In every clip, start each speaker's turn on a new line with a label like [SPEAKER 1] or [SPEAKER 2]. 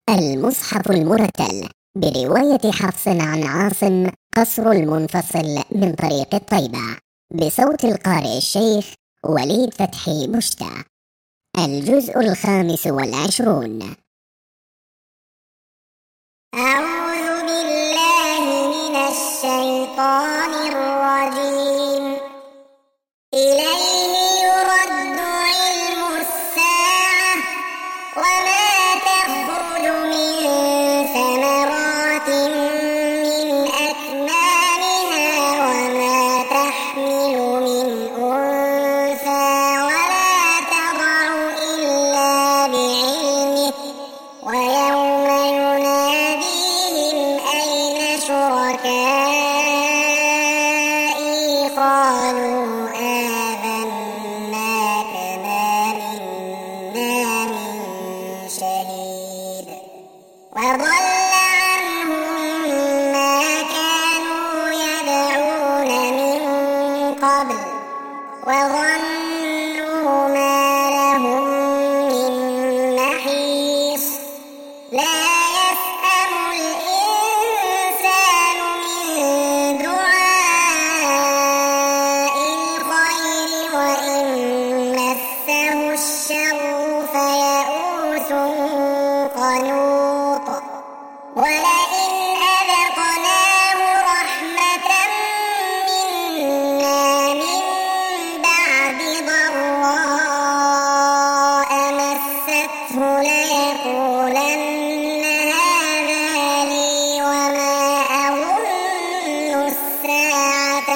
[SPEAKER 1] المصحف المرتل برواية حفص عن عاصم قصر المنفصل من طريق الطيبة بصوت القارئ الشيخ وليد فتحي مشتى. الجزء 25.
[SPEAKER 2] أعوذ بالله من الشيطان الرجيم. إليه يرد علم الساعة وما تخرج من ثمرات من أكمامها وما تحمل من أنثى ولا تضع إلا بعلمه ويوم يناديهم أين شركائي قالوا آذنا كما منا من شهيد وضل عنهم ما كانوا يدعون من قبل وظنوا ما لهم من محيص. لا يسأم الإنسان من دعاء الخير وإن مسه الشر فيئوس قنوط. ولئن أذقناه رحمة منا من بعد ضراء مسته ليقولن هذا لي وما أظن الساعة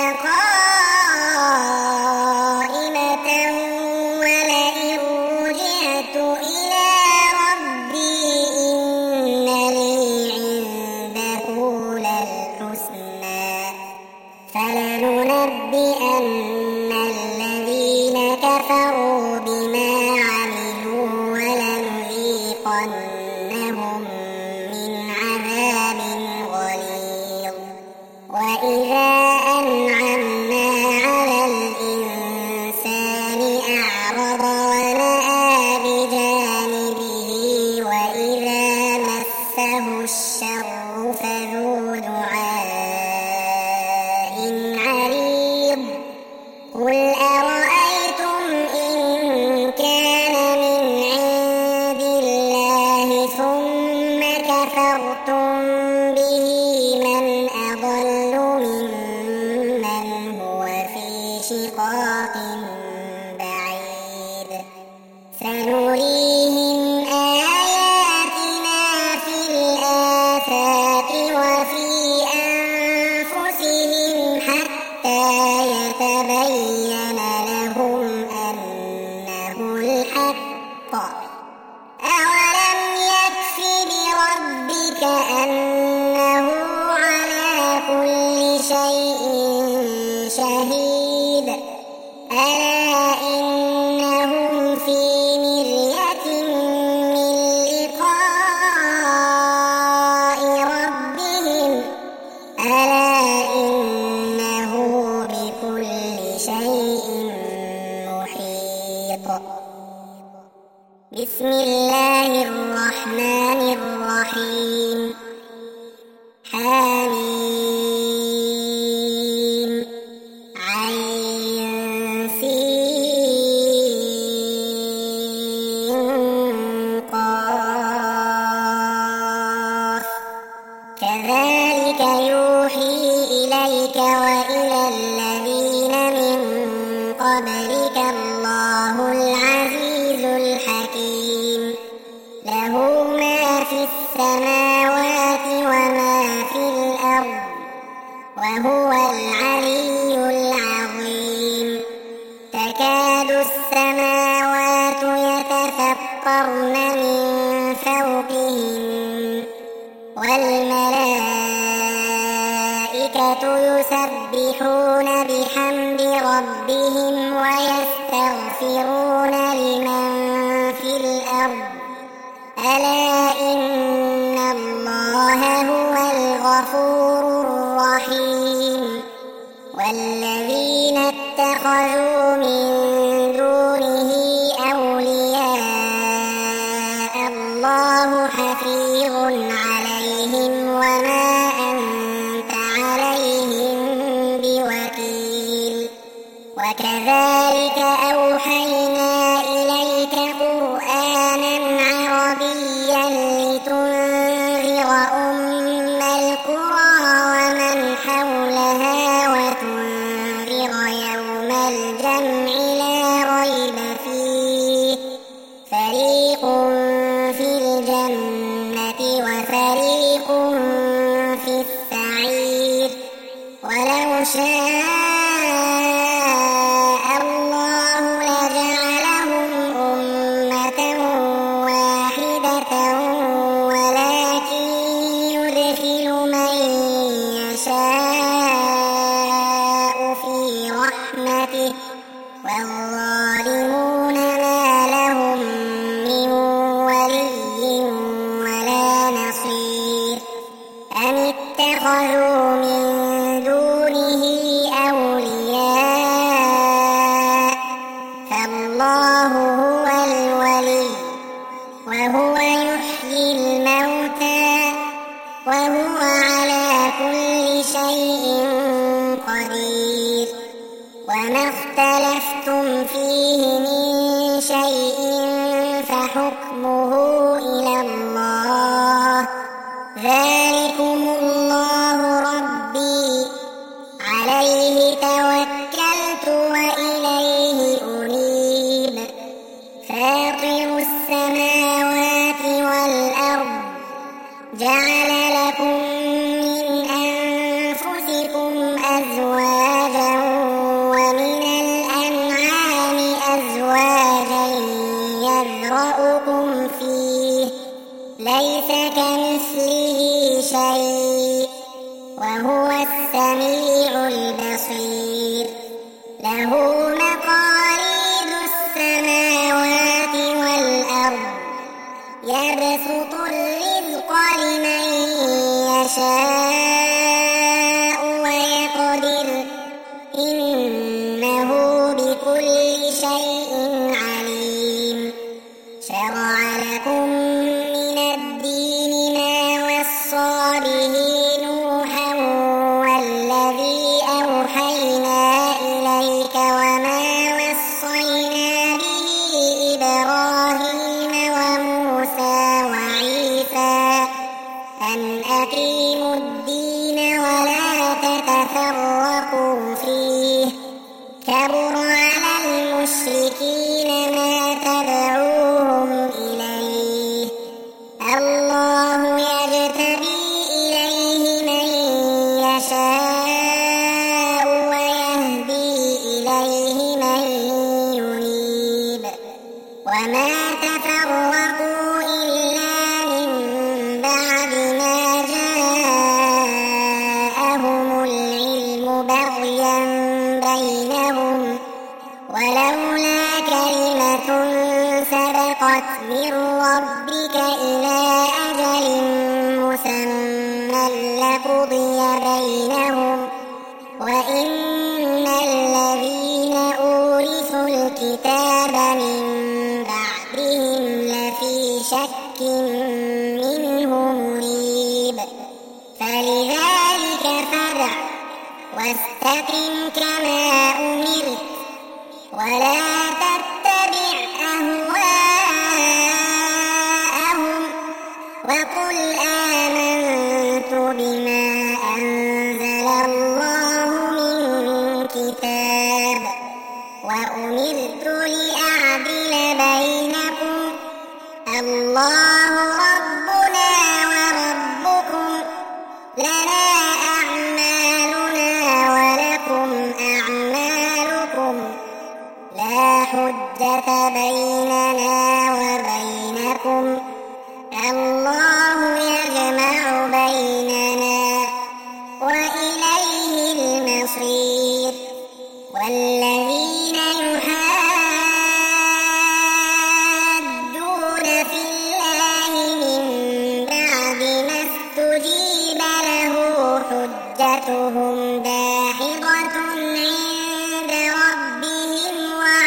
[SPEAKER 2] قائمة ولئن رجعت إلى ربي إن لي عنده للحسنى فلننبئن الذين كفروا بما عملوا ولنذيقنهم من عذاب غليظ. وإذا أنعمنا على الإنسان أعرض ونأى بجانبه وإذا مسه الشر فذو دعاء عريض. قل أرأيتم إن كان من عند الله ثم كفرتم به من أضل ممن هو في شقاق بعيد. سنريهم آياتنا في الآفاق وفي أنفسهم حتى يتبين لهم أنه الحق. أولم يكف بربك أنه على كل شيء شهيد. ألا إنهم في مرية من لقاء ربهم ألا إنه بكل شيء محيط. بسم الله الرحمن الرحيم. حميم عين سين قاف كذلك يوحي إليك وإلى الذين من قبلك الله العزيز الحكيم. له ما في السماوات وما في الأرض وهو العلي العظيم. تكاد السماوات يتفطرن من فوقهن والملائكة يسبحون بحمد ربهم ويستغفرون لمن في الأرض ألا إن الله هو الغفور الرحيم. والذين اتخذوا من دونه أولياء الله حفيظ عليهم وما أنت عليهم بوكيل وكذلك أوحينا إليك قرآنا عربيا لتنذر أم القرى ومن حولها وتنذر يوم الجمع لا ريب فيه فريق في الجنة وفريق في السعير ولو شاء الله لجعلهم أمة واحدة ولكن يدخل من يشاء في رحمته والظالمون ما لهم من ولي ولا نصير أم اتخذوا من دونه أولياء فالله هو الولي وهو يحيي الموتى وهو على كل شيء قدير وما اختلفتم فيه من شيء فحكمه إلى الله ذلكم الله ربي عليه توكلت وإليه أنيب فاطر السماوات والأرض جعل لكم من أنفسكم أزواجا ومن الأنعام أزواجا يذرأكم فيه ليس كمثله شيء وهو السميع البصير له مقاليد السماوات والأرض يبسط الرزق لمن يشاء ويقدر إنه بكل شيء عليم شرع لكم من الدين ما وصى به نوحا والذي أوحينا إليك وما وصينا به إبراهيم وموسى وعيسى أن أقيموا الدين ولا تتفرقوا فيه كبر على المشركين ما تدعوهم إليه الله يجتبي إليه من يشاء ويهدي إليه من ينيب وما تفرقوا إلا من بعد ما جاءهم العلم بغيا بينهم ولولا كلمة سبقت من ربك إلى أجل مسمى لقضي بينهم وإن الذين أورثوا الكتاب من بعدهم لفي شك منه مريب فلذلك فادع واستقم كما أمرت ولا تتبع أهواءهم وقل آمنت بما أنزل الله من كتاب وأمرت لأعدل بينكم الله ربنا وربكم لنا أعمالنا ولكم أعمالكم لا حجة بيننا وبينكم الله يجمع بيننا وإليه المصير والذين يحادون في الله من بعد ما استجيب له حجتهم داحضة عند ربهم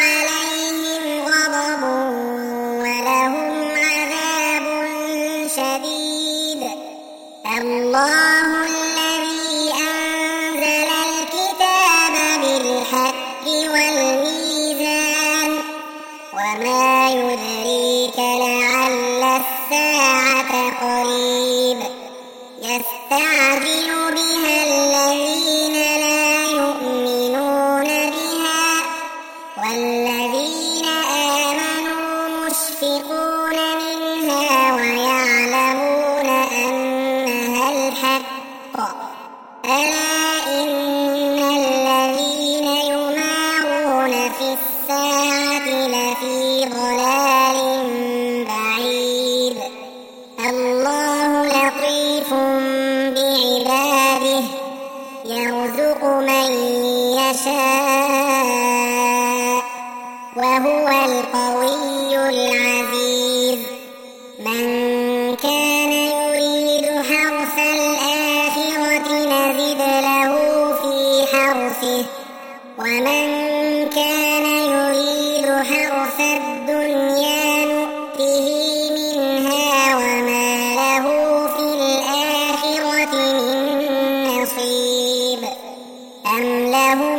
[SPEAKER 2] وعليهم غضب ولهم عذاب شديد شديد. الله الذي أنزل الكتاب بالحق والميزان وما يدريك لعل الساعة قريب يستعجل بها الذين لا يؤمنون بها والذين آمنوا مشفقون منها ويعلمون أنها الحق. ألا إن الذين يمارون في الساعة لفي ضلال بعيد. الله لطيف بعباده يرزق من يشاء وهو القوي العزيز. من كان يريد حرث الآخرة نزد له في حرثه ومن كان يريد حرث الدنيا نؤته منها وما له في الآخرة من نصيب. أم لهم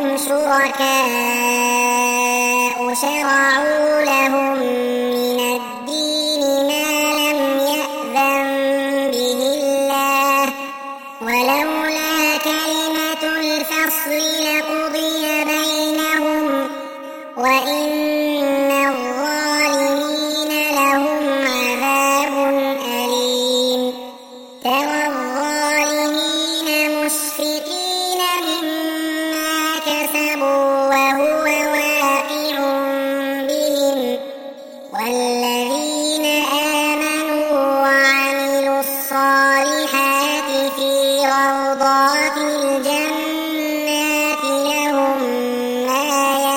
[SPEAKER 2] شركاء شرعوا لهم من الدين ما لم يأذن به الله ولولا كلمة الفصل لقضي بينهم وإن الظالمين لهم عذاب أليم. ترى الظالمين مشفقين مما كسبوا وهو واقع بهم والذين آمنوا وعملوا الصالحات في روضات الجنات لهم ما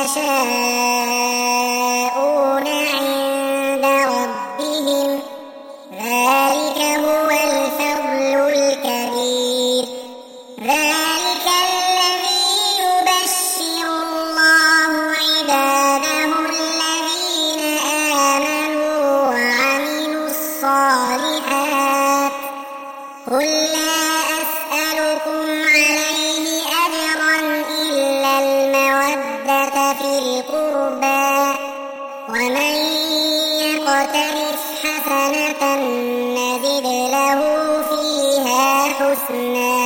[SPEAKER 2] يشاءون عند ربهم ذلك هو الفضل الكبير. ذلك الذي يبشر الله عباده الذين آمنوا وعملوا الصالحات. قل لا أسألكم عليه أجرا إلا المودة في القربى ومن يقترف حسنة نزد له فيها حسنا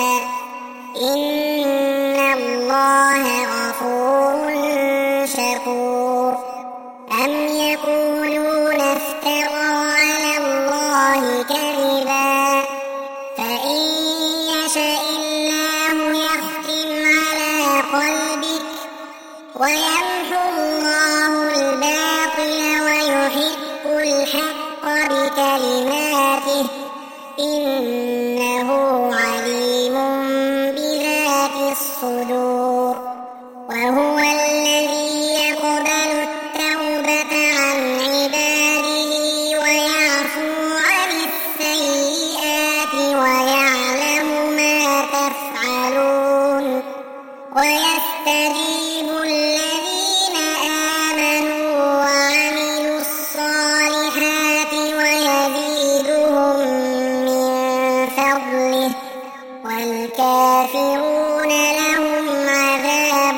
[SPEAKER 2] إن الله غفور شكور. أم يقولون افترى على الله كذبا فإن يشأ الله يختم على قلبك ويمحو الله الباطل ويحق الحق بكلماته إنه عليم بذات الصدور. وهو الذي يقبل التوبة عن عباده ويعفو عن السيئات ويعلم ما تفعلون ويستجيب الذين آمنوا وعملوا الصالحات ويزيدهم من فضله والكافرون لهم عذاب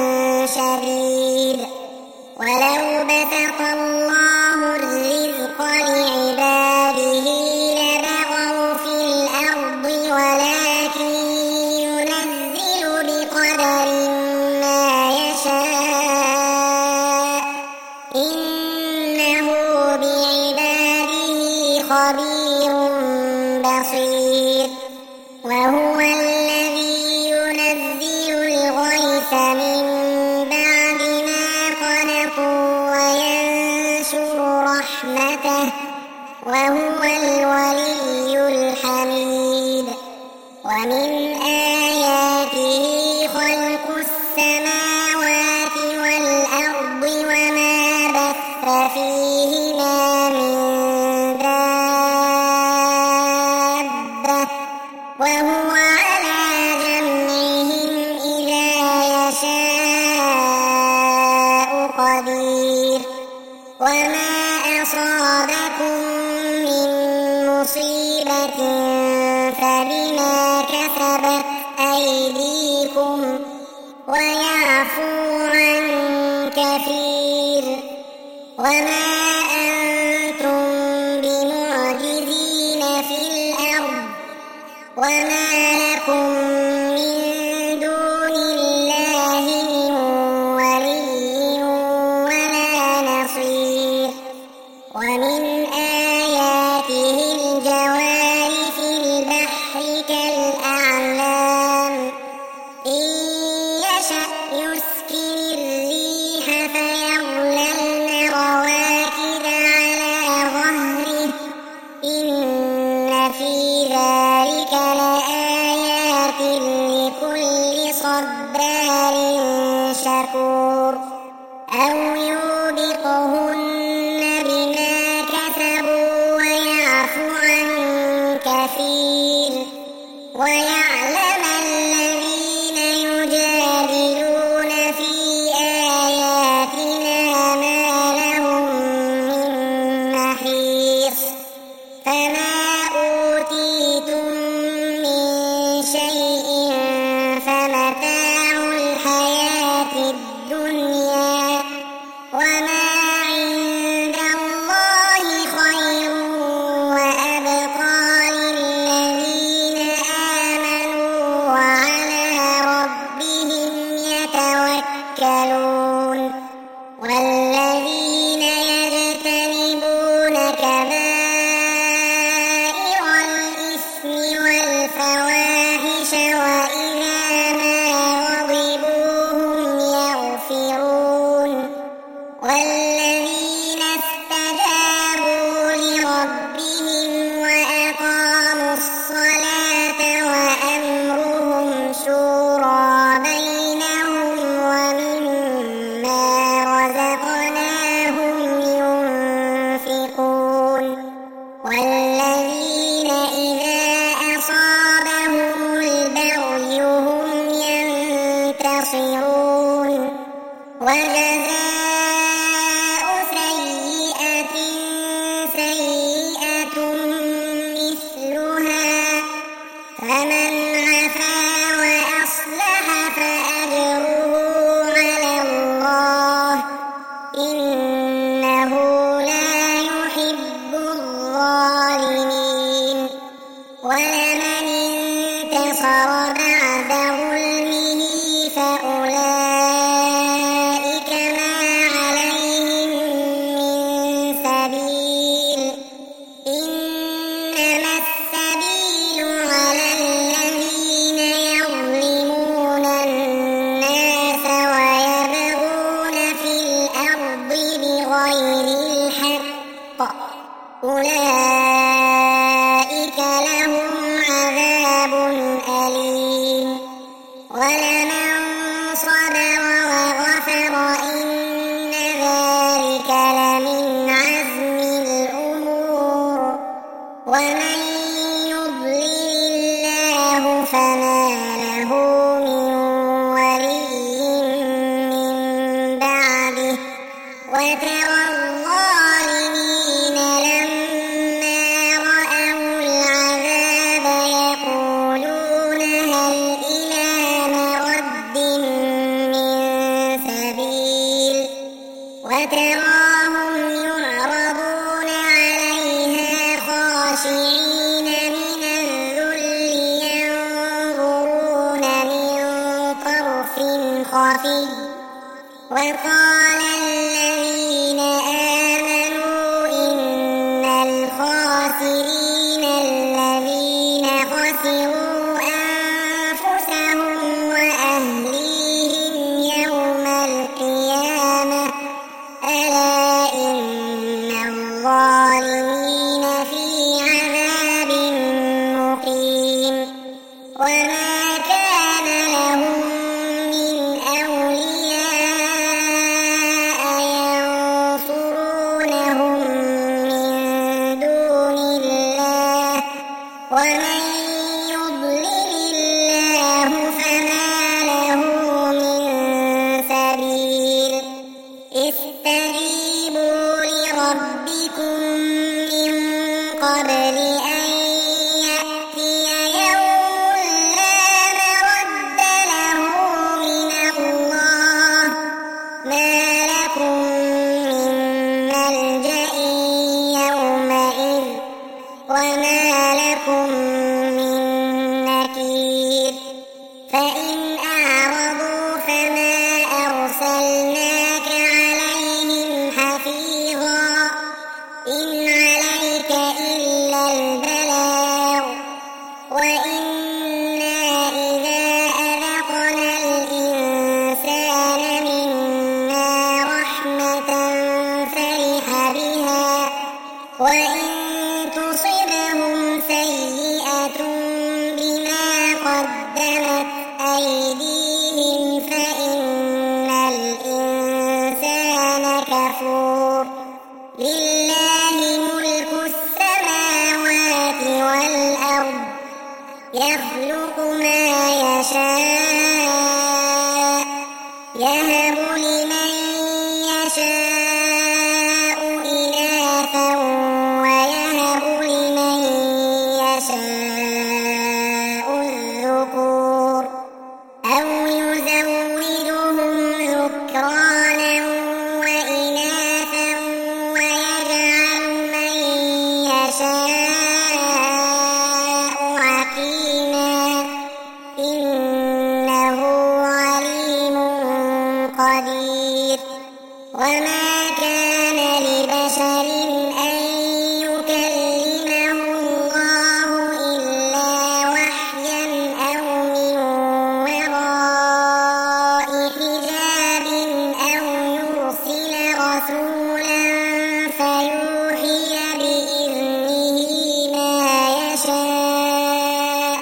[SPEAKER 2] شديد. ولو بسط الله الرزق لعباده لبغوا في الأرض ولكن ينزل بقدر ما يشاء إنه بعباده خبير بصير. وهو الذي ينزل الغيث من بعد ما قنطوا وينشر رحمته وهو الولي الحميد. ومن آياته خلق السماوات والأرض وما بث فيهما من دابة وهو على جمعهم إذا يشاء قدير. وما أصابكم من مصيبة مصيبة فبما كسبت أيديكم ويعفو عن كثير وما أنتم بمعجزين في الأرض وما لكم من دون الله من ولي ولا نصير ومن آياته الجوار في البحر كالأعلام إن يشأ يسكن الريح فيظللن رواكد على ظهره إن في ذلك لآيات لكل صبار شكور أو يوبقهن بما كسبوا ويعفو عن كثير ويعلم الذين يجادلون في آياتنا ما لهم من محيص فما أوتيتم من شيء فمتاع الحياة الدنيا وما عند الله خير وأبقى للذين آمنوا وعلى ربهم يتوكلون والذين يجتنبون كبائر الإثم والفواحش وإذا ما غضبوا هم يغفرون والذين استجابوا لربهم وأقاموا الصلاة وأمرهم شورى بينهم ومما رزقناهم ينفقون والذين إذا أصابهم البغي هم ينتصرون وجزاء سيئة سيئة مثلها فمن عفا وأصلح فأجره على الله إنه لا يحب الظالمين ولمن انتصر بعد ظلمه فأولئك ما عليهم من سبيل إنما السبيل على الذين يظلمون الناس ويبغون في الأرض بغير الحق أولئك لهم عذاب أليم ولمن صبر وغفر إن ذلك لمن عزم الأمور ومن يضلل الله فما له من ولي من بعده وترى الظالمين لما رأوا العذاب يقولون هل إلى مرد من سبيل وتراهم يعرضون عليها خاشعين من الذل ينظرون من طرف خفي وقال الذين آمنوا إن الخاسرين الذين خسروا أنفسهم وأهليهم يوم القيامة ألا إن الظالمين في عذاب مقيم وما كان لهم من أولياء ينصرونهم من دون الله ومن يضلل الله فما له من سبيل استجيبوا لربكم من قبل أن فما لكم من نكير فإن أعرضوا فما أرسلناك عليهم حفيظا إن عليك إلا البلاغ وإنا إذا أذقنا الإنسان منا رحمة فرح بها وإن تصبهم سيئة بما قدمت أيديهم فإن الإنسان كفور لله ملك السماوات والأرض يخلق ما يشاء يهب لمن يشاء إناثا ويهب لمن يشاء الذكور أو يزوجهم ذكرانا وإناثا ويجعل من يشاء عقيما إنه عليم قدير وما كان لبشر أن يكلمه الله إلا وحيا أو من وراء حجاب أو يرسل رسولا فيوحي بإذنه ما يشاء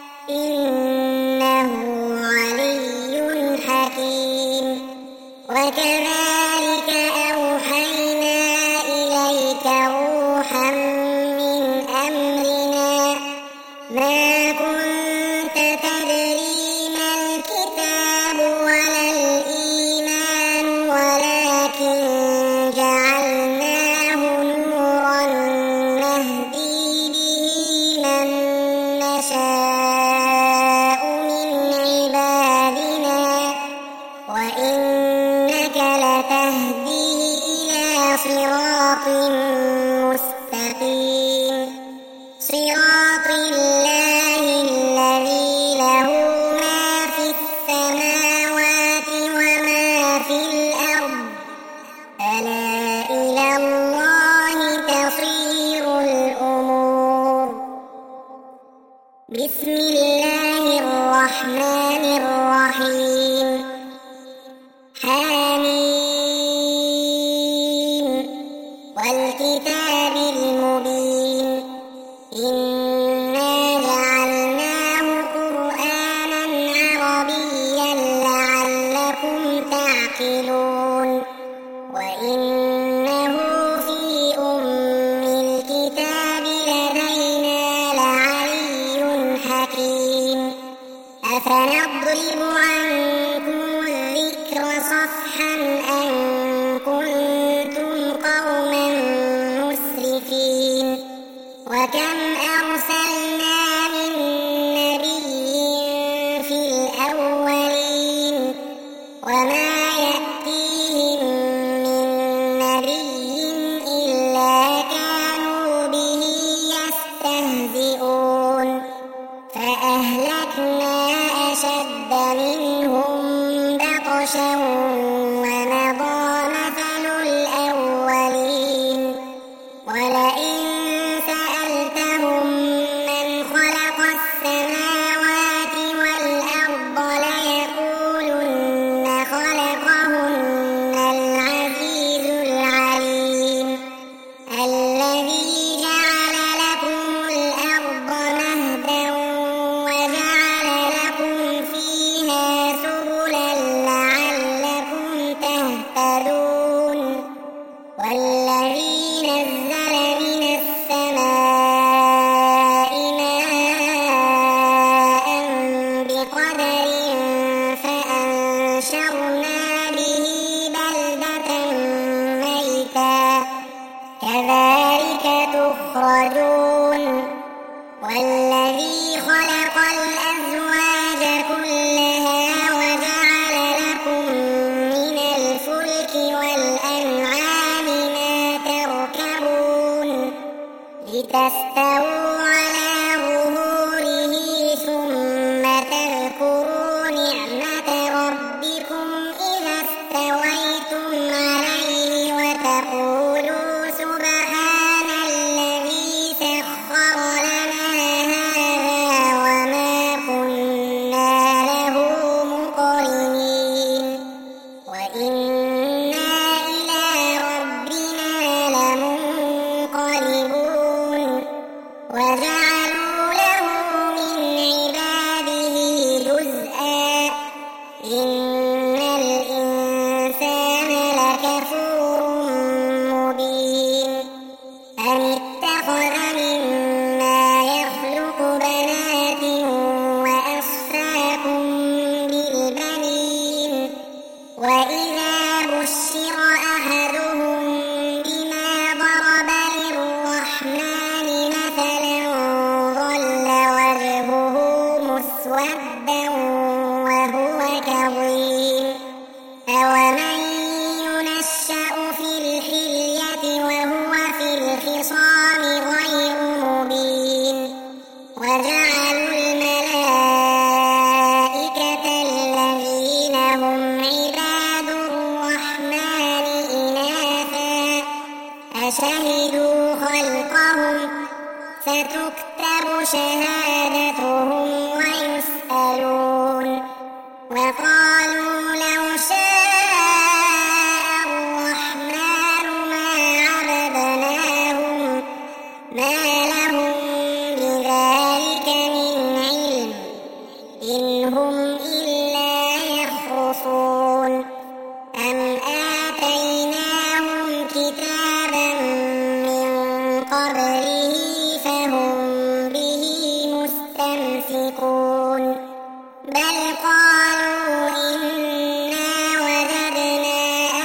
[SPEAKER 2] إنه علي حكيم وكذلك أوحينا إليك روحا من أمرنا ما كنت تدري ما الكتاب ولا الإيمان ولكن جعلناه نورا نهدي به من نشاء من عبادنا وإنك لتهدي إلى صراط مستقيم صراط الله الذي له ما في السماوات وما في الأرض ألا إلى الله تصير الأمور بسم الله الرحمن الرحيم حميم والكتاب المبين إنا جعلناه قرآنا عربيا لعلكم تعقلون وإنه في أم الكتاب لدينا لعلي حكيم أفنضرب عنكم الذكر صفحا أن كنتم قوما مسرفين وكم أرسلنا من نبي في الأولين وما يأتيهم من نبي إلا كانوا به يستهزئون فأهلكنا أشد منهم بطشا ومضى مثل الأولين ولئن سألتهم من خلق السماوات والأرض ليقولن خلقهن العزيز العليم الذي جعل لكم الأرض مهدا وجعل لكم فيها سبلا لعلكم تهتدون والذي نزل من السماء ماء بقدر فأنشرنا به بلدة ميتا كذلك تخرجون والذي خلق الأزواج كلها وجعل لكم من الفلك والأنعام ما تركبون لتستووا مسودا وهو كظيم أومن ينشأ في الحلية وهو في الخصام غير مبين وجعلوا الملائكة الذين هم عباد الرحمن إناثا أشهدوا خلقهم ستكتب شهادتهم ويسألون وقالوا لو شاء الرحمن ما عبدناهم ما لهم بذلك من علم إن هم إلا يخرصون أم آتيناهم كتابا من قبله فهم به مستمسكون بل قالوا إنا وجدنا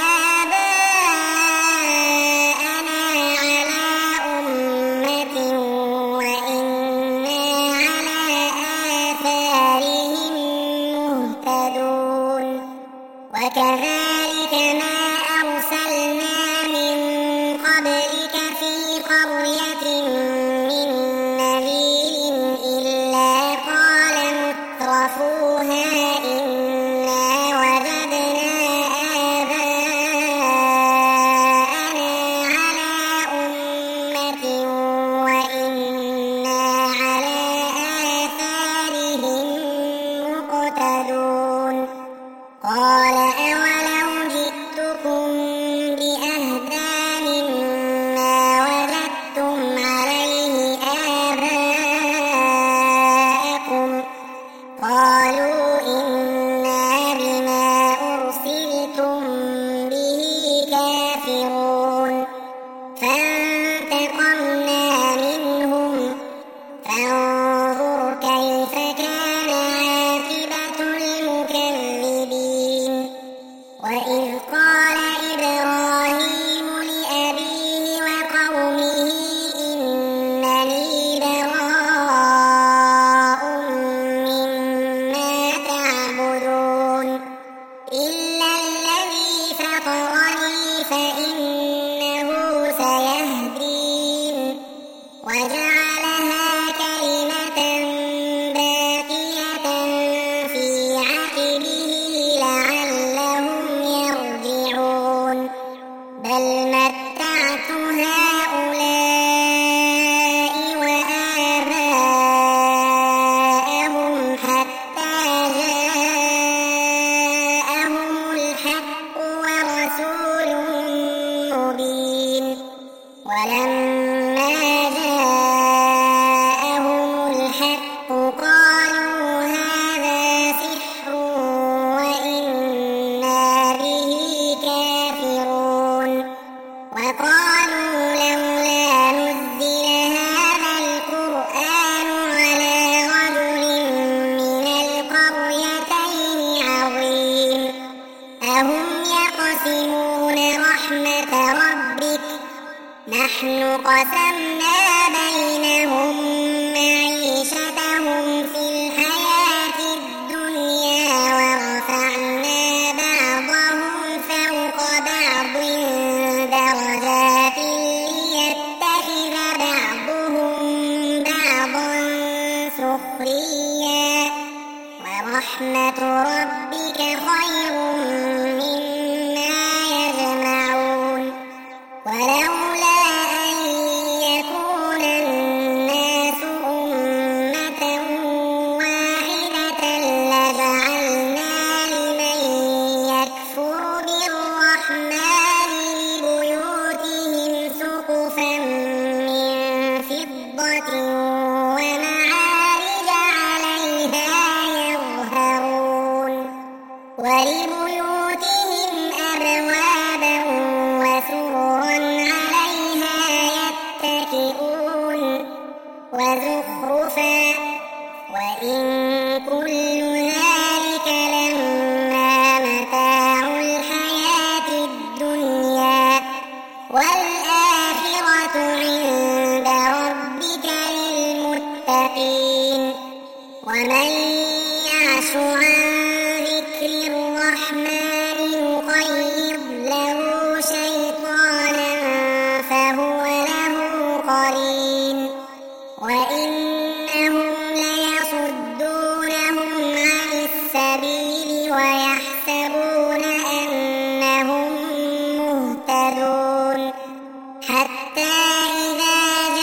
[SPEAKER 2] آباءنا على أمة وإنا على آثارهم مهتدون وكذلك ما أرسلنا من قبلك في قرية من نذير إلا قال مترفوها إنا وجدنا آباءنا على أمة وإنا على آثارهم مقتدون قال أولو جئتكم بأهدى مما وجدتم عليه آباءكم قالوا إنا بما أرسلتم به كافرون فانتقمنا منهم فانظر كيف كان عاقبة المكذبين وإذ قال إبراهيم لأبيه وقومه إنني براء مما تعبدون إلا الذي فطرني فإنه سيهدين وجعلها كلمة باقية في عقبه لعلهم يرجعون بل متعت هؤلاء وآباءهم حتى جاءهم الحق ورسول مبين ولما جاءهم الحق قالوا هذا سحر وإنا به كافرون وقالوا لولا نزل هذا القرآن على رجل من القريتين عظيم أهم يقسمون رحمة ربك نحن قسمنا بينهم معيشتهم في الحياة الدنيا ورفعنا بعضهم فوق بعض درجات ليتخذ بعضهم بعضا سخريا ورحمة ربك خير مما يجمعون ولولا أن يكون الناس أمة واحدة لجعلنا لمن يكفر بالرحمن لبيوتهم سقفا من فضة ومعارج عليها يظهرون ولبيوتهم أبوابا وسررا عليها يتكئون وزخرفا وإن كل ذلك لما متاع الحياة الدنيا والآخرة عند ربك للمتقين ومن يعش عن ذكر الرحمن نقيض له شيطانا فهو له قرين وإنهم ليصدونهم عن السبيل ويحسبون أنهم مهتدون حتى إذا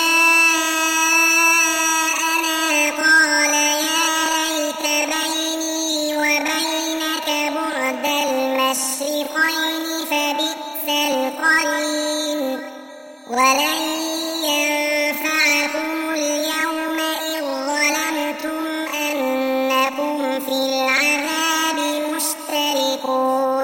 [SPEAKER 2] جاءنا قال يا ليت بيني وبينك بعد المشرقين فبئس القرين ولن ينفعكم اليوم إذ ظلمتم أنكم في العذاب مشتركون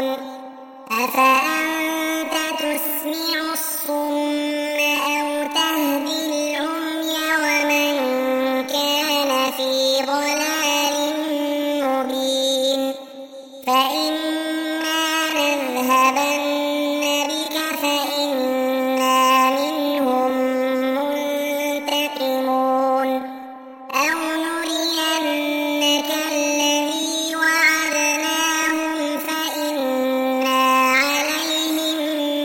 [SPEAKER 2] أفأنت تسمع الصم أو تهدي العمي ومن كان في ضلال مبين فإما نذهبن بك فإنا منهم منتقمون أو نرينك الذي وعدناهم فإنا عليهم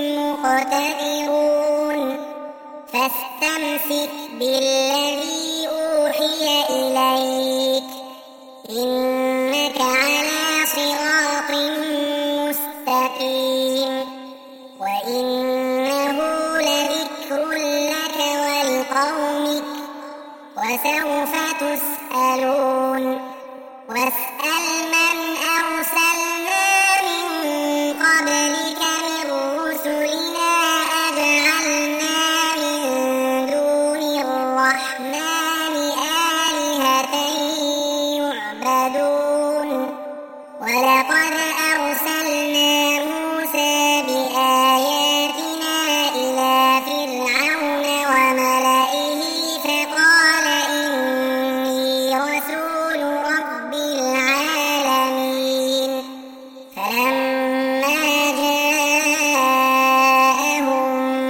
[SPEAKER 2] مقتدرون فاستمسك بالذي أوحي إليك إنك على صراط مستقيم وإنه لذكر لك ولقومك وسوف تسألون واسأل من أرسلنا من قبلك من رسلنا أجعلنا من دون الرحمن آلهة يعبدون ولقد أرسلنا موسى بآياتنا إلى فرعون وملئه فقال إني رسول رب العالمين فلما جاءهم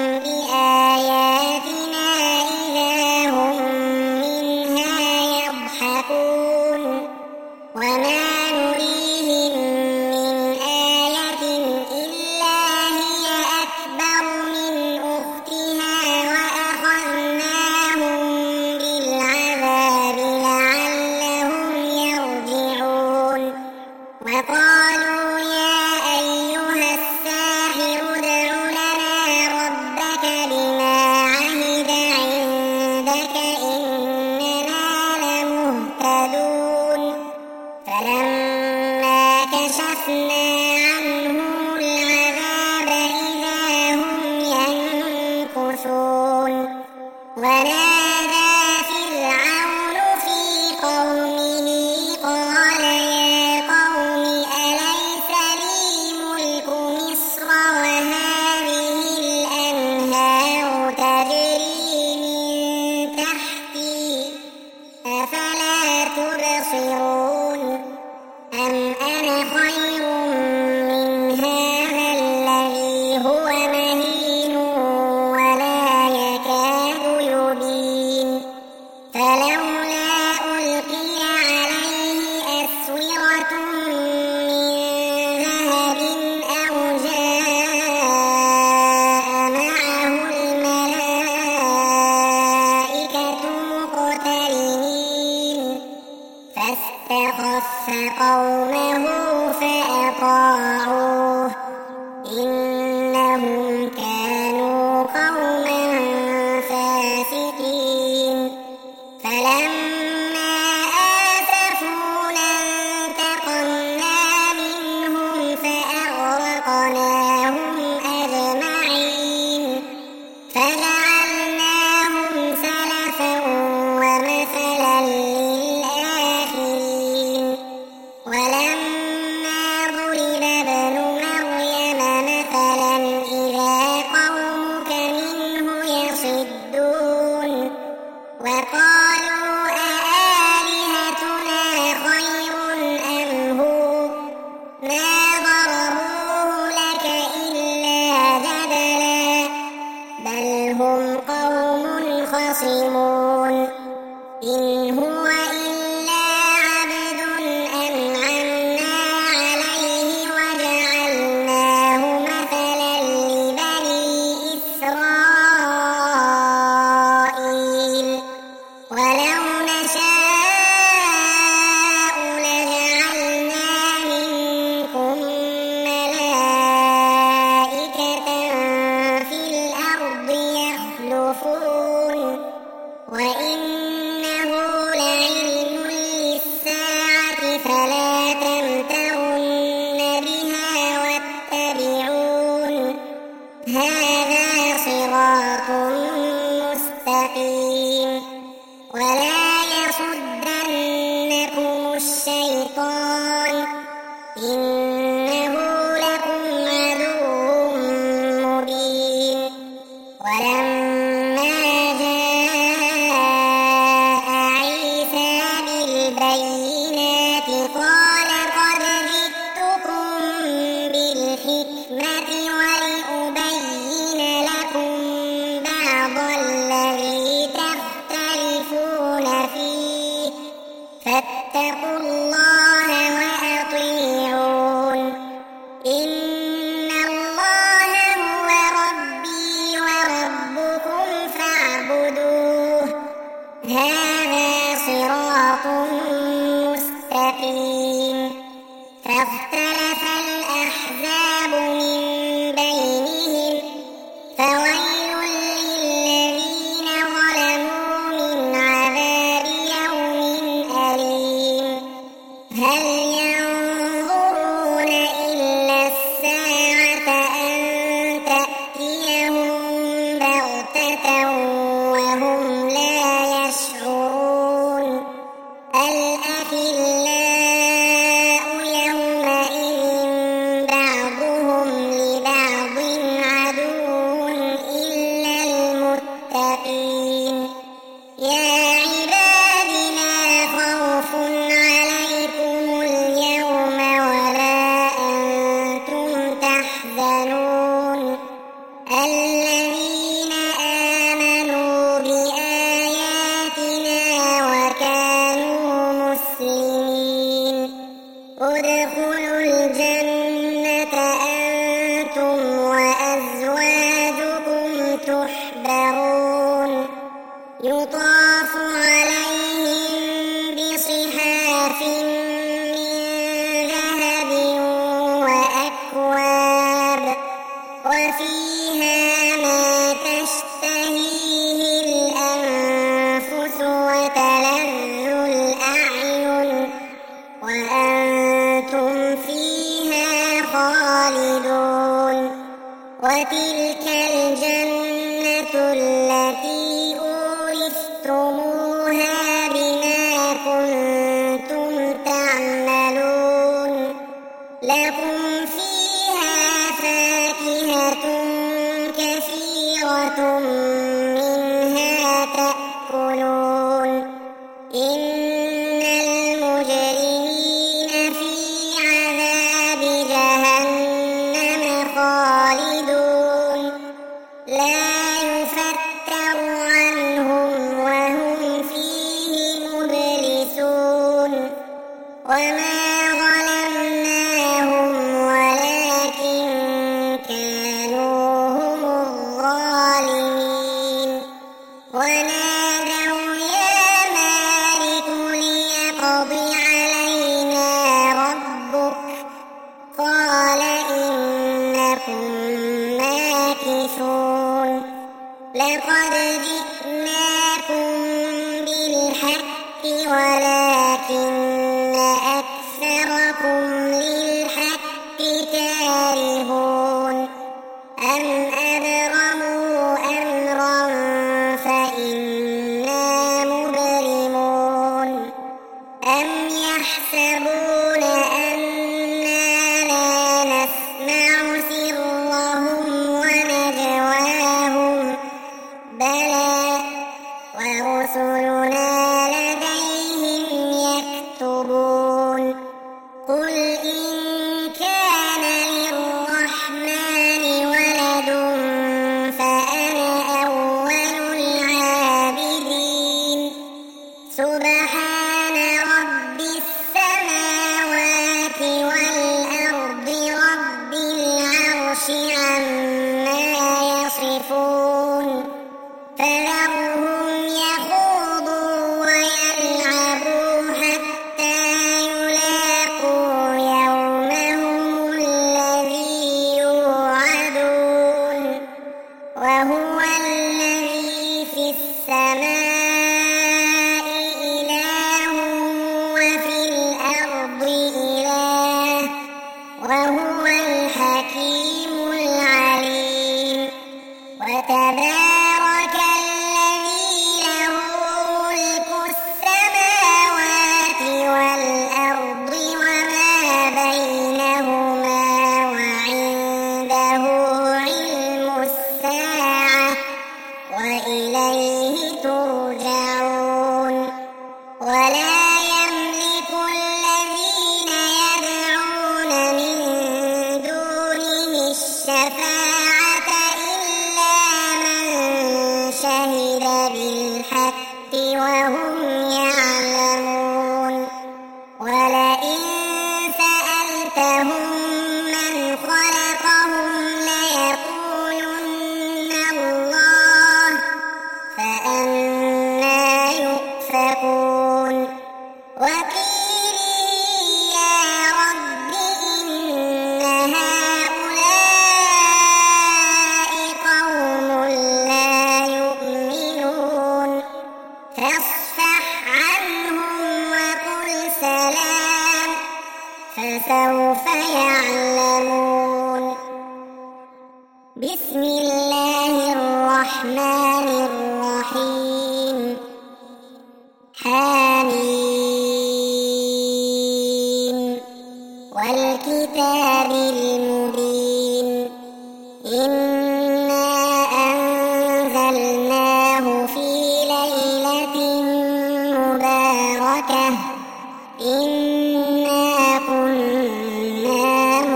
[SPEAKER 2] بآياتنا إذا هم منها يضحكون وما نريهم من آية إلا هي أكبر من أختها وأخذناهم بالعذاب لعلهم يرجعون وقالوا يا أيها الساحر ادع لنا ربك بما عهد عندك إننا لمهتدون فلما كشفنا عنهم العذاب إذا هم ينكثون ونادى فرعون في قومه قال يا قوم أليس لي ملك مصر وهذه الأنهار تجري من تحتي أفلا تبصرون أم أنا خير من هذا الذي هو مهين ولا يكاد يبين فلولا ألقي عليه أسورة من ذهب أو جاء معه الملائكة مقترنين فاستخف قومه فأطاعوه إنهم كانوا قوما فاسقين فلما آسفونا انتقمنا منهم فأغرقناهم أجمعين فجعلناهم سلفا ومثلا للآخرين ولما ضرب ابن مريم مثلا إذا قومك منه يصدون وقالوا أآلهتنا خير أم هو ما ضربوه لك إلا جدلا بل هم قوم خصمون إن هو إلا عبد إنه لكم عدو مبين ولما جاء عيسى بالبينات قال قد جئتكم بالحكمة ولأبين لكم بعض الذي تختلفون فيه فاتقوا الله وأطيعون إن الله هو ربي وربكم فاعبدوه هذا صراط مستقيم فاختلف الأحزاب من بينهم فويل للذين ظلموا من عذاب يوم أليم هل ينظرون إلا الساعة أن تأتيهم بغتة وهم لا يشعرون الأخلاء يومئذ بعضهم لبعض عدو إلا المتقين يا عباد لا خوف عليكم اليوم ولا أنتم تحزنون الذين آمنوا بآياتنا وكانوا مسلمين ادخلوا الجنة أنتم وأزواجكم تحبرون يطاف عليهم بصحاف من ذهب وأكواب وفيها ما تشتهيه الأنفس وتلذ الأعين وأنتم فيها خالدون وتلك الجنة التي أورثتموها بما كنتم تعملون لكم فيها فاكهة كثيرة منها تأكلون إن المجرمين في عذاب جهنم خالدون لا يفتر عنهم وهم فيه مبلسون وما ظلمناهم ولكن كانوا هم الظالمين ونادوا يا مالك ليقض علينا ربك قال إنكم ماكثون لقد جئناكم بالحق ولكن أكثركم للحق كارهون أم أبرموا أمرا فإنا مبرمون أم يحسبون أنا لا نسمع سرهم ونجواهم بلى ورسلنا لديهم يكتبون قل إن كان للرحمن ولد فأنا أول العابدين سبحان رب السماوات والأرض رب العرش عما يصفون فذرهم يخوضوا ويلعبوا حتى يلاقوا يومهم الذي يوعدون وهو الذي في السماء إله ولا يملك الذين يدعون من دونه الشفاعة إلا من شهد بالحق وهم يعلمون ولئن سألتهم من خلقهم ليقولن الله فأنى يؤفكون وقيله يا رب إن هؤلاء قوم لا يؤمنون فاصفح عنهم وقل سلام فسوف يعلمون بسم الله الرحمن الرحيم حميم والكتاب المبين إنا أنزلناه في ليلة مباركة إنا كنا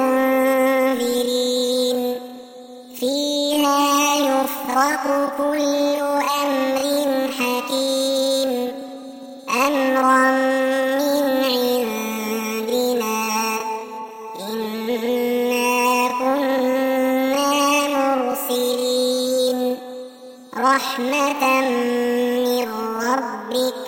[SPEAKER 2] منذرين فيها يفرق كل أمر حكيم أمرا من عندنا إنا كنا مرسلين رحمة من ربك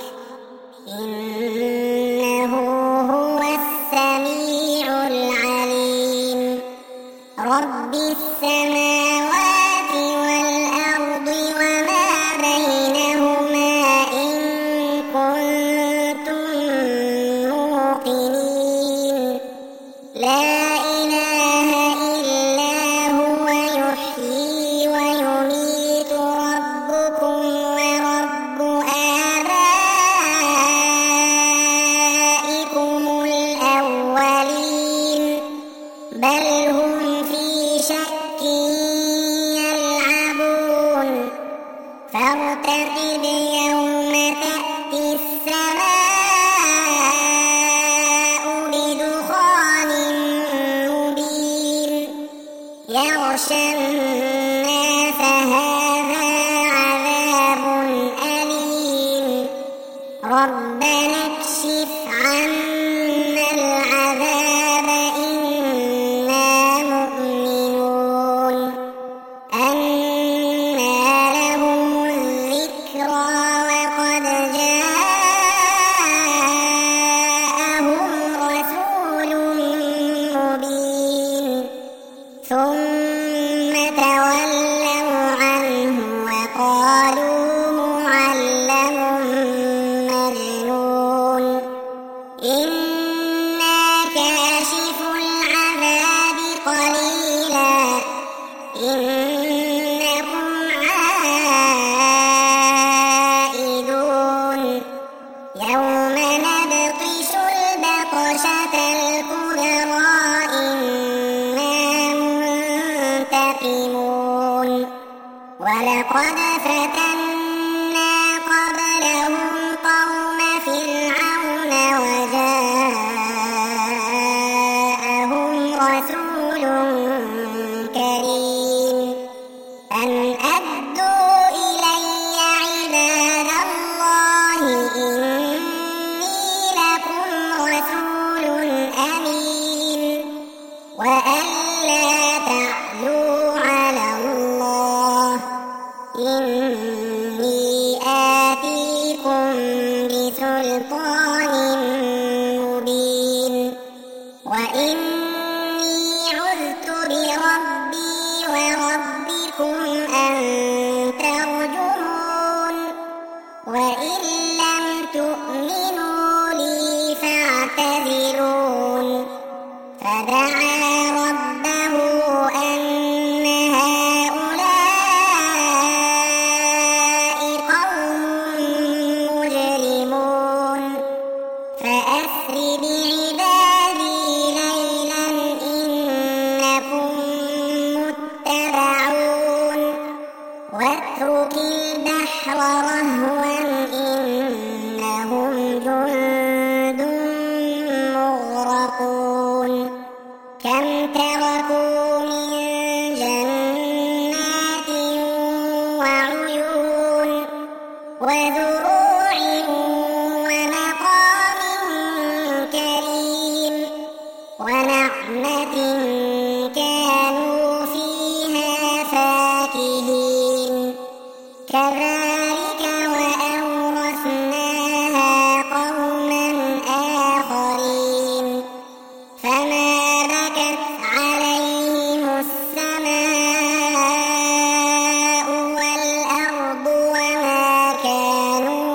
[SPEAKER 2] إنه هو السميع العليم رب السماوات والأرض وما بينهما إن كنتم موقنين لا إله إلا هو يحيي ويميت ربكم ورب آبائكم الأولين بل هم في شك يلعبون فارتقب يوم تأتي السماء بدخان مبين يغشى الناس هذا عذاب أليم ربنا اكشف عنا العذاب إنا مؤمنون أنى لهم الذكرى وقد جاءهم رسول مبين ثم تولوا عنه وقالوا معلم مجنون إنا كاشف العذاب قليلا إنكم عائدون يوم نبطش البطشة الكبرى إنا منتقمون ولقد فتنا قبلهم قوم فرعون وجاءهم رسول كريم أن أدوا إلي عباد الله إني لكم رسول أمين وأن لا تعلوا على الله إني آتيكم بسلطان مبين وإني عذت بربي وربكم أن ترجمون وإن لم تؤمنوا لي فاعتذرون فدعا ربه أن هؤلاء قوم مجرمون فأسر بعبادي ليلا إنكم متبعون واترك البحر رهوا إنهم جند مغرقون كم تركوا من جنات وعيون وزروع ومقام كريم ونعمة كانوا فيها فاكهين كذلك وأورثناها قوما آخرين فما بكت عليهم السماء والأرض وما كانوا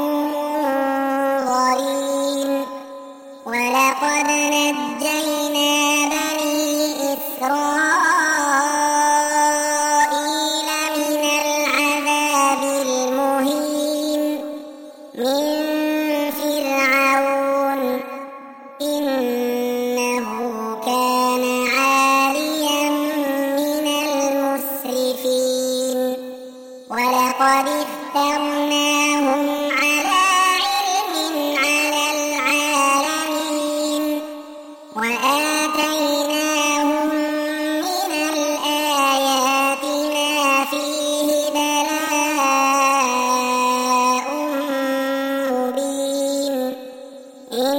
[SPEAKER 2] منظرين ولقد نجينا بني إسرائيل من العذاب المهين من فرعون إنه كان عاليا من المسرفين ولقد اخترناهم على علم على العالمين وآتيناهم من الآيات ما فيه بلاء مبين إن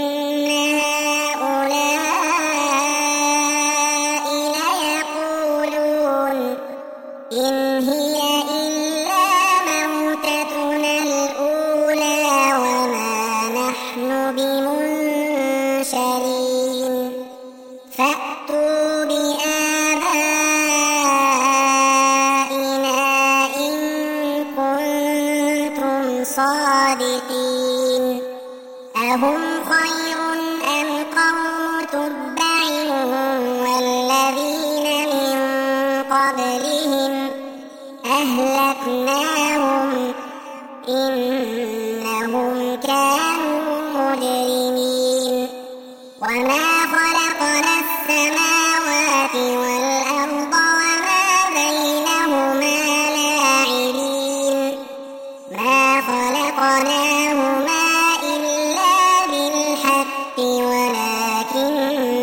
[SPEAKER 2] هؤلاء ليقولون إن هي إلا موتتنا الأولى وما نحن بمنشرين فأتوا بآبائنا إن كنتم صادقين أهم خير أم قوم تبع والذين من قبلهم أهلكناهم إنهم كانوا مجرمين وما خلقنا السماوات والأرض وما بينهما لاعبين ما خلقناهما إلا بالحق ولكن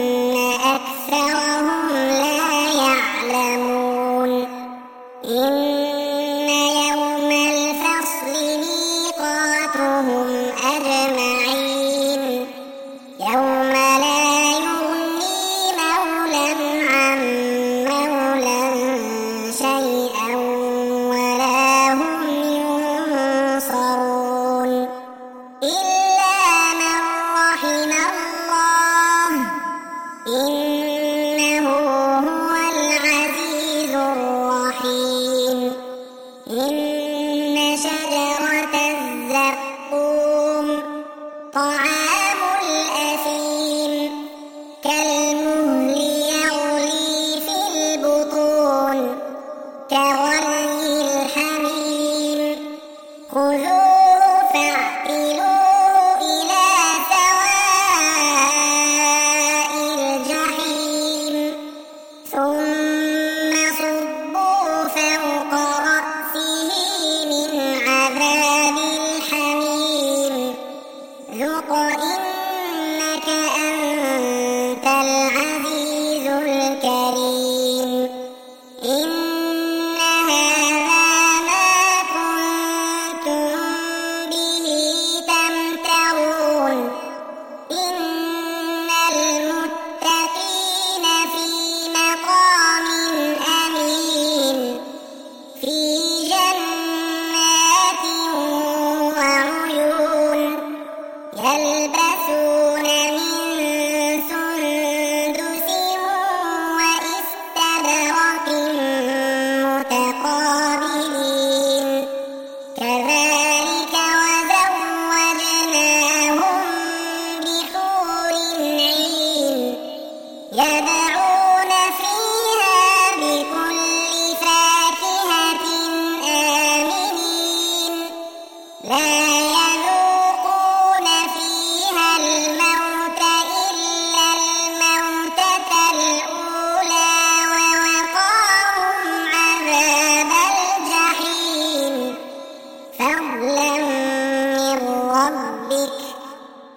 [SPEAKER 2] أكثرهم لا يعلمون إن يوم الفصل ميقاتهم أجمعين يوم لا يغني مولى عن مولى شيئا ولا هم ينصرون إلا من رحم الله إنه هو العزيز الرحيم إن شجرة الزقوم طعام الأثيم كالمهل يغلي في البطون كغلي الحميم خذوه فاعتلوه إلى سواء الجحيم ثم صبوا فوق رأسه من عذاب الحميم ذق إنك أنت العزيز الكريم إن هذا ما كنتم به تمترون إن المتقين في مقام أمين في جنات وعيون يلبسون من سندس وإستبرق متقابلين كذلك وزوجناهم بحور عين يدعون فيها بكل فاكهة آمنين لا يذوقون فيها الموت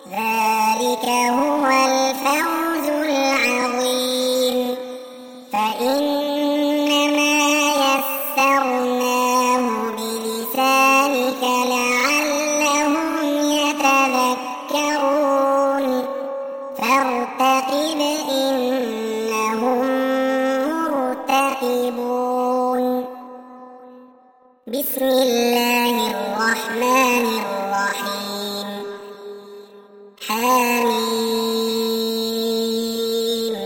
[SPEAKER 2] ذلك هو الفوز العظيم فإنما يسرناه بلسانك لعلهم يتذكرون فارتقب إنهم مرتقبون بسم الله الرحمن الرحيم حميم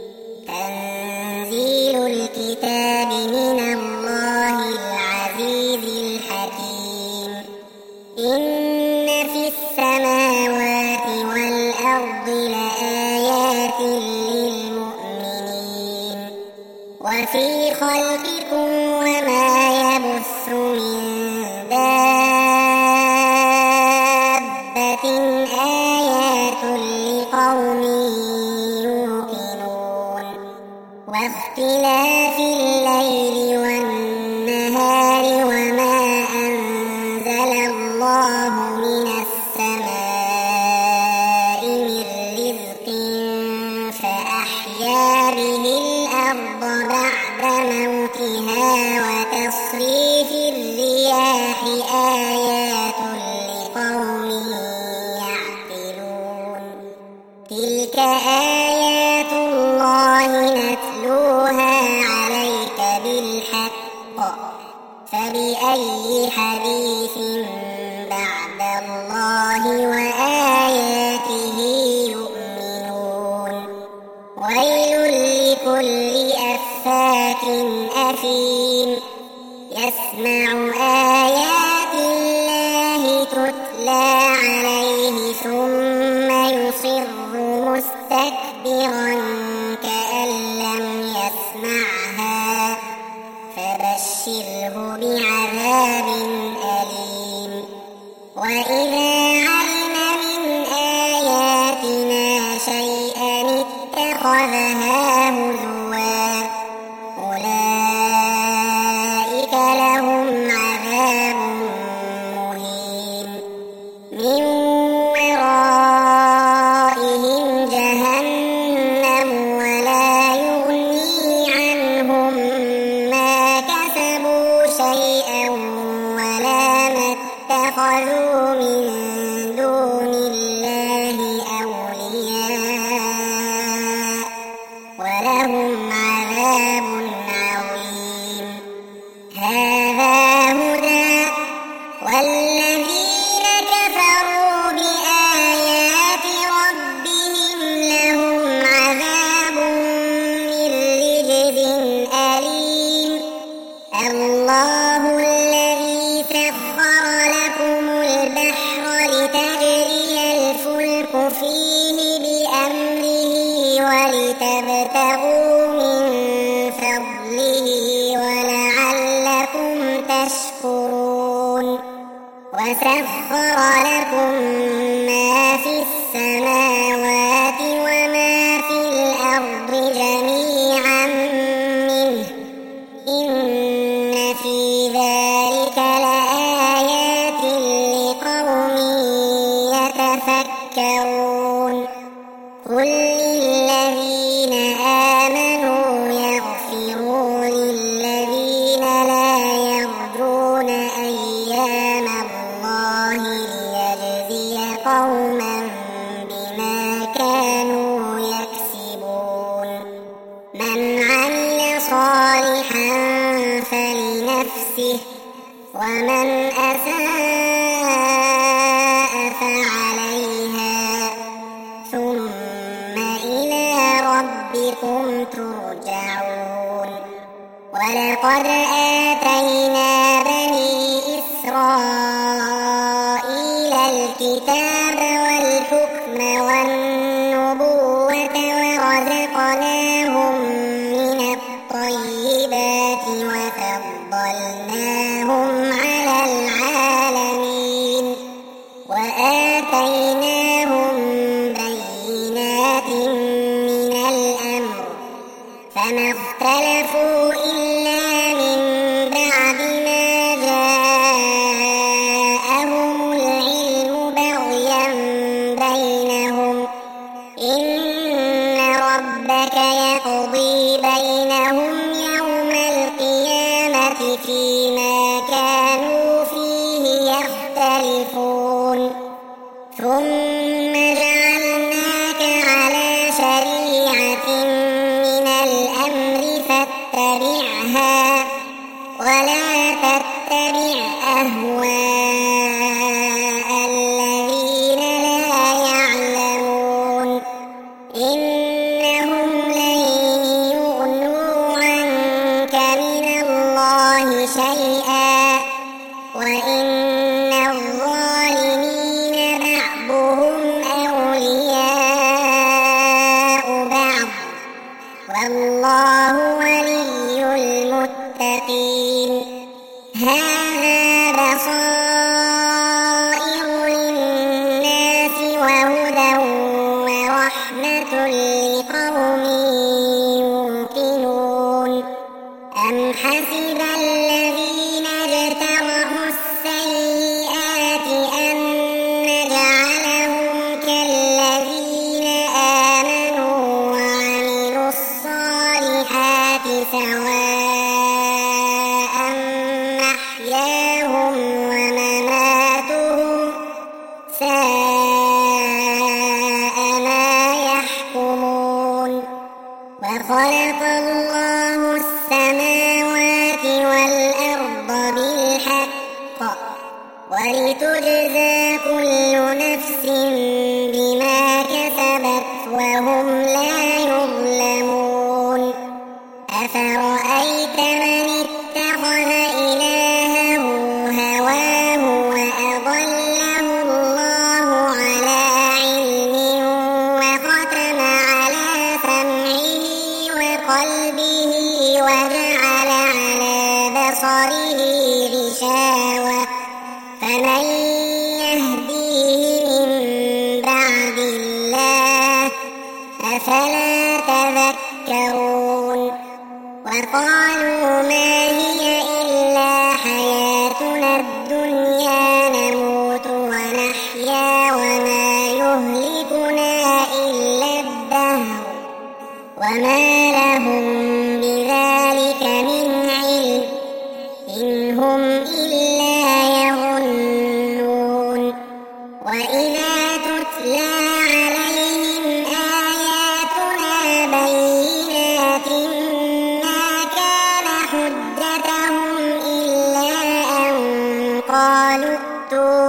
[SPEAKER 2] تنزيل الكتاب من الله العزيز الحكيم إن في السماوات والأرض لآيات للمؤمنين وفي خلقكم وما يبث من دابة آيات لقوم يوقنون واختلاف الليل والنهار وما أنزل الله من السماء من رزق فأحيا به الأرض بعد موتها وتصريف الرياح آيات لقوم يعقلون تلك آيات الله نتلوها عليك بالحق فبأي حديث بعد الله وآياته يؤمنون ويل لكل أفاك أثيم يسمع آيات الله تتلى عليه ثم يصر مستكبرا كأن لم يسمعها فبشره بعذاب أليم وإذا علم من آياتنا شيئا اتخذها هزوا أولئك لهم عذاب مهين من ورائهم جهنم ولا يغني عنهم ما كسبوا شيئا ولا ما اتخذوا من دون الله أولياء ولهم عذاب عظيم هذا هدى والذين كفروا بآيات ربهم لهم عذاب من رجز أليم الله الذي سخر لكم البحر لتجري الفلك فيه بأمره ولتبتغوا من فضله ولعلكم تشكرون وسخر لكم ما في السماوات وما في الأرض جميعا منه إن في ذلك لآيات لقوم يتفكرون قل للذين آمنوا يغفروا للذين لا يرجون أيام الله ليجزي قوما بما كانوا يكسبون من عمل صالحا فلنفسه ومن أساء فعليها ثم إلى ربكم ترجعون ولقد آتينا بني إسرائيل الكتاب والحكم والنبوة ورزقناهم من الطيبات وفضلناهم على العالمين وآتيناهم بينات من الأمر فما اختلفوا إلا من بعد ما جاءهم العلم بغيا بينهم ولا تتبع أهواء الذين لا يعلمون إنهم لن يغنوا عنك من الله شيئا وإن الظالمين بعضهم أولياء بعض والله ولي المتقين هذا بصائر للناس وهدى ورحمة لقوم يوقنون أم حسب الذين اجترحوا السيئات أن نجعلهم كالذين آمنوا وعملوا الصالحات سواء محياهم ومماتهم ساء ما يحكمون وخلق الله السماوات والأرض بالحق ولتجزى كل نفس بما كسبت وهم لا يظلمون أفرأيت من اتخذ إلهه هواه وأضله الله على علم وختم على سمعه وقلبه وجعل على بصره غشاوة فمن يهديه من بعد الله أفلا تذكرون وقالوا ما هي إلا حياتنا الدنيا نموت ونحيا وما يهلكنا إلا الدهر وما لهم بذلك من علم إن هم إلا يظنون وإذا تتلى عليهم آياتنا بينات ما كان حجتهم إلا أن قالوا ائتوا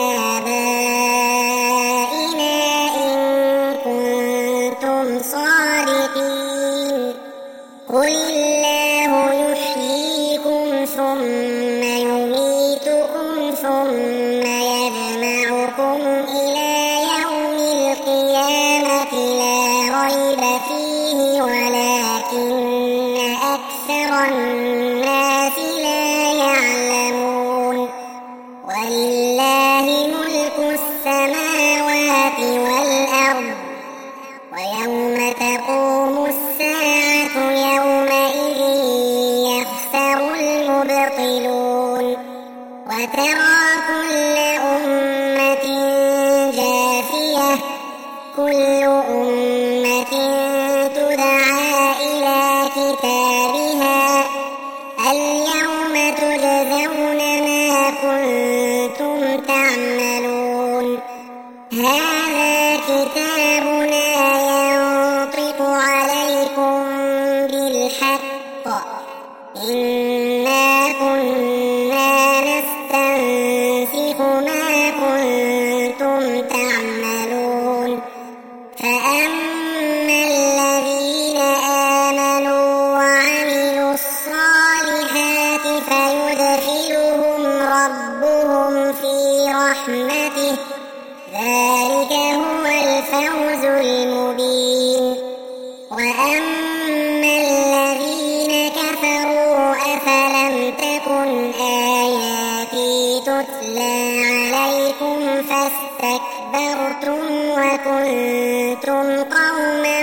[SPEAKER 2] بآبائنا إن كنتم صادقين قل الله يحييكم ثم يميتكم ثم يجمعكم إلى يوم القيامة لا ريب فيه ولكن أكثر الناس لا يعلمون ولله ملك السماوات والأرض ويوم تقوم الساعة يومئذ يخسر المبطلون وترى كل أمة جاثية كل أمة تدعى إلى كتابها اليوم تجزون ما كنتم تعملون هذا كتابنا ينطق عليكم بالحق إنا كنا نستنسخ ما كنتم تعملون فأما الذين آمنوا وعملوا الصالحات فيدخلهم ربهم في رحمته ذلك هو الفوز المبين وأما الذين كفروا أفلم تكن آياتي تتلى عليكم فاستكبرتم وكنتم قوما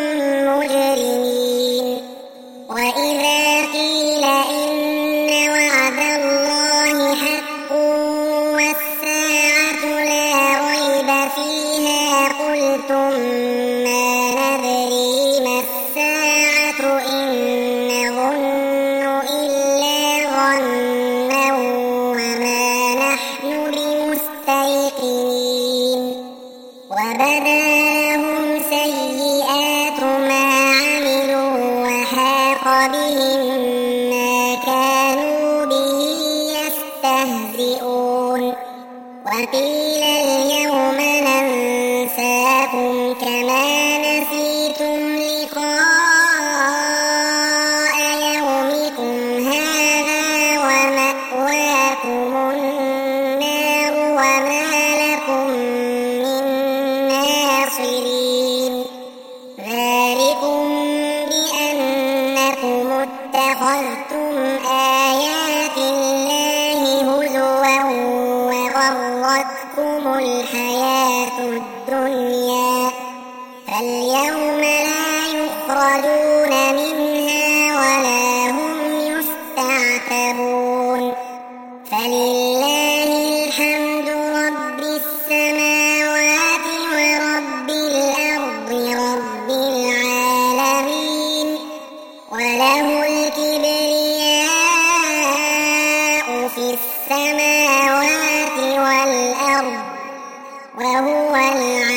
[SPEAKER 2] مجرمين وإذا قيل إن وعد الله حق والساعة لا ريب فيها قلتم ما ندري ما الساعة إن نظن إلا ظنا وما نحن بمستيقنين وبدا لهم سيئات ما عملوا وحاق بهم ما كانوا لكم كما نسيتم لقاء يومكم هذا ومأواكم النار وما لكم من ناصرين ذلكم بأنكم اتخذتم آيات الله هزوا وغرتكم الحياة الدنيا فاليوم لا يخرجون منها ولا هم يستعتبون فلله الحمد رب السماوات ورب الأرض رب العالمين وله الكبرياء في السماوات والأرض وهو العزيز